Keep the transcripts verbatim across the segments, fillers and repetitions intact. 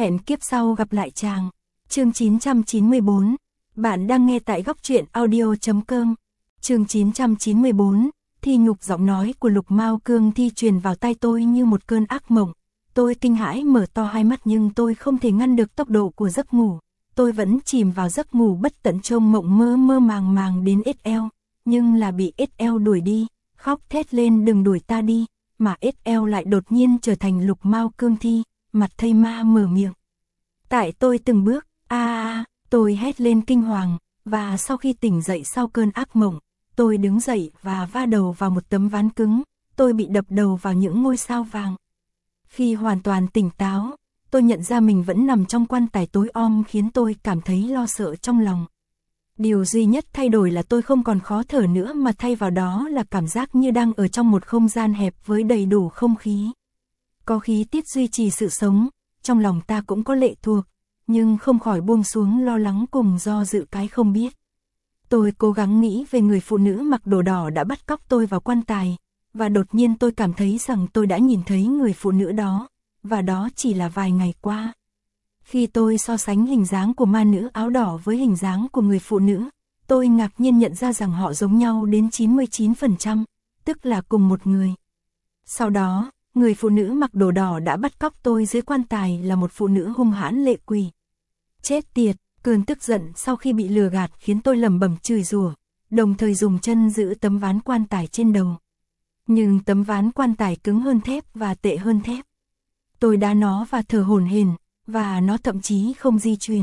Hẹn kiếp sau gặp lại chàng. Chương chín trăm chín mươi bốn. Bạn đang nghe tại góc truyện audio chấm com. Chương chín trăm chín mươi bốn. Thi nhục. Giọng nói của Lục Mao Cương Thi truyền vào tai tôi như một cơn ác mộng. Tôi kinh hãi mở to hai mắt nhưng tôi không thể ngăn được tốc độ của giấc ngủ. Tôi vẫn chìm vào giấc ngủ bất tận trong mộng mơ mơ màng màng đến ết eo, nhưng là bị ết eo đuổi đi, khóc thét lên đừng đuổi ta đi, mà ết eo lại đột nhiên trở thành Lục Mao Cương Thi, mặt thây ma mở miệng. Tại tôi từng bước, a a, tôi hét lên kinh hoàng, và sau khi tỉnh dậy sau cơn ác mộng, tôi đứng dậy và va đầu vào một tấm ván cứng, tôi bị đập đầu vào những ngôi sao vàng. Khi hoàn toàn tỉnh táo, tôi nhận ra mình vẫn nằm trong quan tài tối om khiến tôi cảm thấy lo sợ trong lòng. Điều duy nhất thay đổi là tôi không còn khó thở nữa mà thay vào đó là cảm giác như đang ở trong một không gian hẹp với đầy đủ không khí. Có khí tiết duy trì sự sống, trong lòng ta cũng có lệ thuộc, nhưng không khỏi buông xuống lo lắng cùng do dự cái không biết. Tôi cố gắng nghĩ về người phụ nữ mặc đồ đỏ đã bắt cóc tôi vào quan tài, và đột nhiên tôi cảm thấy rằng tôi đã nhìn thấy người phụ nữ đó, và đó chỉ là vài ngày qua. Khi tôi so sánh hình dáng của ma nữ áo đỏ với hình dáng của người phụ nữ, tôi ngạc nhiên nhận ra rằng họ giống nhau đến chín mươi chín phần trăm, tức là cùng một người. Sau đó, người phụ nữ mặc đồ đỏ đã bắt cóc tôi dưới quan tài là một phụ nữ hung hãn lệ quỷ. Chết tiệt, cơn tức giận sau khi bị lừa gạt khiến tôi lẩm bẩm chửi rủa, đồng thời dùng chân giữ tấm ván quan tài trên đầu. Nhưng tấm ván quan tài cứng hơn thép và tệ hơn thép. Tôi đá nó và thở hổn hển, và nó thậm chí không di chuyển.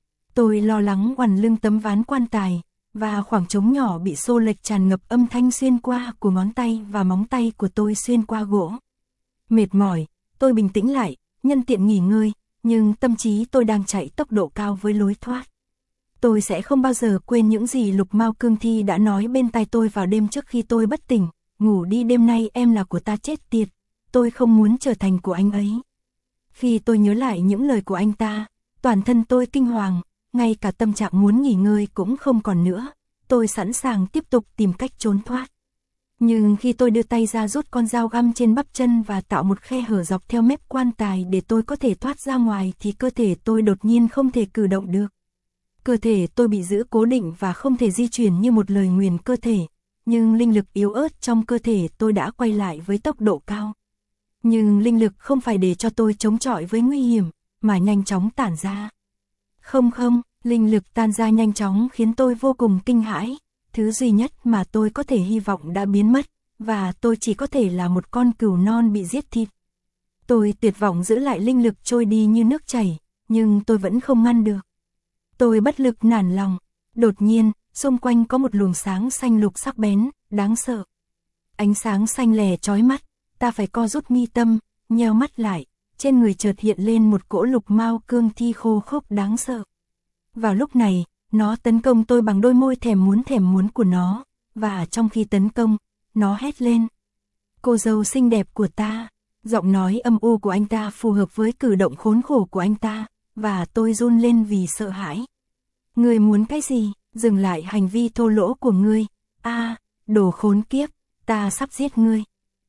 Tôi lo lắng quằn lưng tấm ván quan tài, và khoảng trống nhỏ bị xô lệch tràn ngập âm thanh xuyên qua của ngón tay và móng tay của tôi xuyên qua gỗ. Mệt mỏi, tôi bình tĩnh lại, nhân tiện nghỉ ngơi, nhưng tâm trí tôi đang chạy tốc độ cao với lối thoát. Tôi sẽ không bao giờ quên những gì Lục Mao Cương Thi đã nói bên tai tôi vào đêm trước khi tôi bất tỉnh. Ngủ đi, đêm nay em là của ta, chết tiệt, tôi không muốn trở thành của anh ấy. Khi tôi nhớ lại những lời của anh ta, toàn thân tôi kinh hoàng, ngay cả tâm trạng muốn nghỉ ngơi cũng không còn nữa, tôi sẵn sàng tiếp tục tìm cách trốn thoát. Nhưng khi tôi đưa tay ra rút con dao găm trên bắp chân và tạo một khe hở dọc theo mép quan tài để tôi có thể thoát ra ngoài thì cơ thể tôi đột nhiên không thể cử động được. Cơ thể tôi bị giữ cố định và không thể di chuyển như một lời nguyền cơ thể, nhưng linh lực yếu ớt trong cơ thể tôi đã quay lại với tốc độ cao. Nhưng linh lực không phải để cho tôi chống chọi với nguy hiểm, mà nhanh chóng tản ra. Không không, linh lực tan ra nhanh chóng khiến tôi vô cùng kinh hãi. Thứ duy nhất mà tôi có thể hy vọng đã biến mất, và tôi chỉ có thể là một con cừu non bị giết thịt. Tôi tuyệt vọng giữ lại linh lực trôi đi như nước chảy, nhưng tôi vẫn không ngăn được. Tôi bất lực nản lòng. Đột nhiên, xung quanh có một luồng sáng xanh lục sắc bén, đáng sợ. Ánh sáng xanh lè chói mắt, ta phải co rút mi tâm, nheo mắt lại, trên người chợt hiện lên một cỗ Lục Mao Cương Thi khô khốc đáng sợ. Vào lúc này, nó tấn công tôi bằng đôi môi thèm muốn thèm muốn của nó, và trong khi tấn công, nó hét lên. Cô dâu xinh đẹp của ta, giọng nói âm u của anh ta phù hợp với cử động khốn khổ của anh ta, và tôi run lên vì sợ hãi. Ngươi muốn cái gì? Dừng lại hành vi thô lỗ của ngươi. A, à, đồ khốn kiếp, ta sắp giết ngươi.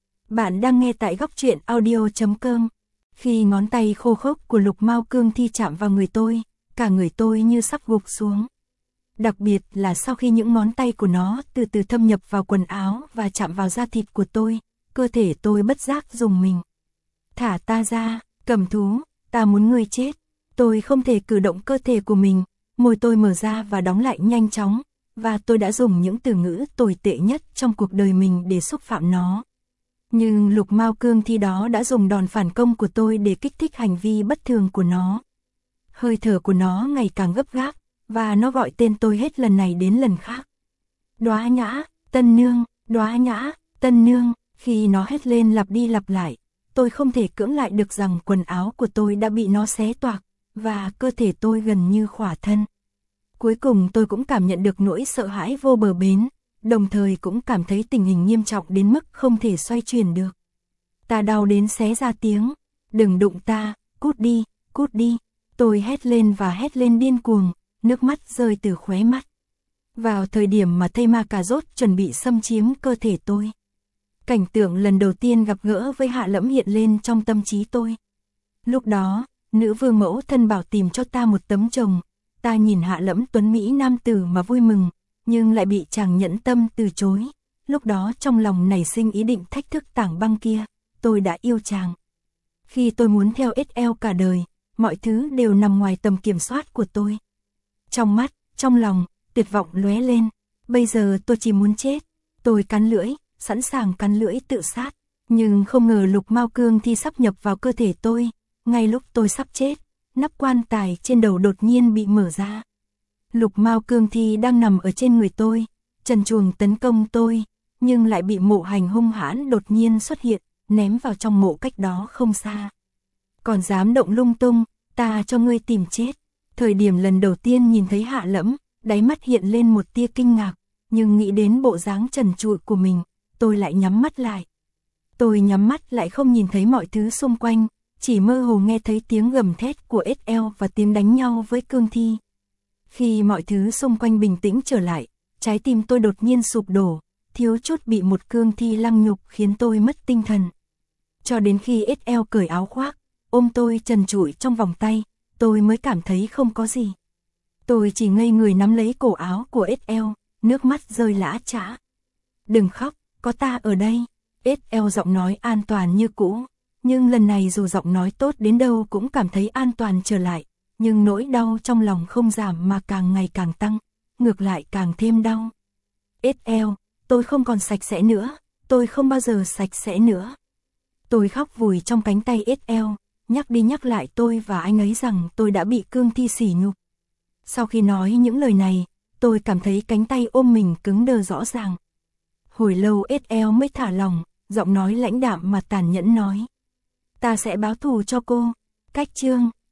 Bạn đang nghe tại góc truyện audio chấm com. Khi ngón tay khô khốc của Lục Mao Cương Thi chạm vào người tôi, cả người tôi như sắp gục xuống. Đặc biệt là sau khi những ngón tay của nó từ từ thâm nhập vào quần áo và chạm vào da thịt của tôi, cơ thể tôi bất giác rùng mình. Thả ta ra, cầm thú, ta muốn ngươi chết. Tôi không thể cử động cơ thể của mình, môi tôi mở ra và đóng lại nhanh chóng, và tôi đã dùng những từ ngữ tồi tệ nhất trong cuộc đời mình để xúc phạm nó. Nhưng Lục Mao Cương Thi đó đã dùng đòn phản công của tôi để kích thích hành vi bất thường của nó. Hơi thở của nó ngày càng gấp gáp, và nó gọi tên tôi hết lần này đến lần khác. Đóa Nhã, Tân Nương, Đóa Nhã, Tân Nương. Khi nó hét lên lặp đi lặp lại, tôi không thể cưỡng lại được rằng quần áo của tôi đã bị nó xé toạc, và cơ thể tôi gần như khỏa thân. Cuối cùng tôi cũng cảm nhận được nỗi sợ hãi vô bờ bến, đồng thời cũng cảm thấy tình hình nghiêm trọng đến mức không thể xoay chuyển được. Ta đau đến xé ra tiếng, đừng đụng ta, cút đi, cút đi. Tôi hét lên và hét lên điên cuồng, nước mắt rơi từ khóe mắt. Vào thời điểm mà thây ma cà rốt chuẩn bị xâm chiếm cơ thể tôi, cảnh tượng lần đầu tiên gặp gỡ với Hạ Lẫm hiện lên trong tâm trí tôi. Lúc đó, nữ vương mẫu thân bảo tìm cho ta một tấm chồng. Ta nhìn Hạ Lẫm tuấn Mỹ nam tử mà vui mừng, nhưng lại bị chàng nhẫn tâm từ chối. Lúc đó trong lòng nảy sinh ý định thách thức tảng băng kia, tôi đã yêu chàng. Khi tôi muốn theo ét lờ cả đời, mọi thứ đều nằm ngoài tầm kiểm soát của tôi. Trong mắt, trong lòng, tuyệt vọng lóe lên. Bây giờ tôi chỉ muốn chết. Tôi cắn lưỡi, sẵn sàng cắn lưỡi tự sát. Nhưng không ngờ lục mao cương thi sắp nhập vào cơ thể tôi. Ngay lúc tôi sắp chết, nắp quan tài trên đầu đột nhiên bị mở ra. Lục mao cương thi đang nằm ở trên người tôi, trần truồng tấn công tôi, nhưng lại bị Mộ Hành hung hãn đột nhiên xuất hiện, ném vào trong mộ cách đó không xa. Còn dám động lung tung, ta cho ngươi tìm chết. Thời điểm lần đầu tiên nhìn thấy Hạ Lẫm, đáy mắt hiện lên một tia kinh ngạc, nhưng nghĩ đến bộ dáng trần trụi của mình, tôi lại nhắm mắt lại. Tôi nhắm mắt lại không nhìn thấy mọi thứ xung quanh, chỉ mơ hồ nghe thấy tiếng gầm thét của ét lờ và tiếng đánh nhau với cương thi. Khi mọi thứ xung quanh bình tĩnh trở lại, trái tim tôi đột nhiên sụp đổ, thiếu chút bị một cương thi lăng nhục khiến tôi mất tinh thần. Cho đến khi ét lờ cởi áo khoác, ôm tôi trần trụi trong vòng tay, tôi mới cảm thấy không có gì. Tôi chỉ ngây người nắm lấy cổ áo của ét lờ, nước mắt rơi lã chã. Đừng khóc, có ta ở đây. ét lờ giọng nói an toàn như cũ, nhưng lần này dù giọng nói tốt đến đâu cũng cảm thấy an toàn trở lại, nhưng nỗi đau trong lòng không giảm mà càng ngày càng tăng, ngược lại càng thêm đau. ét lờ, tôi không còn sạch sẽ nữa, tôi không bao giờ sạch sẽ nữa. Tôi khóc vùi trong cánh tay ét lờ, nhắc đi nhắc lại tôi và anh ấy rằng tôi đã bị cương thi sỉ nhục. Sau khi nói những lời này, tôi cảm thấy cánh tay ôm mình cứng đơ rõ ràng. Hồi lâu ét lờ mới thả lòng, giọng nói lãnh đạm mà tàn nhẫn nói. Ta sẽ báo thù cho cô. Cách chương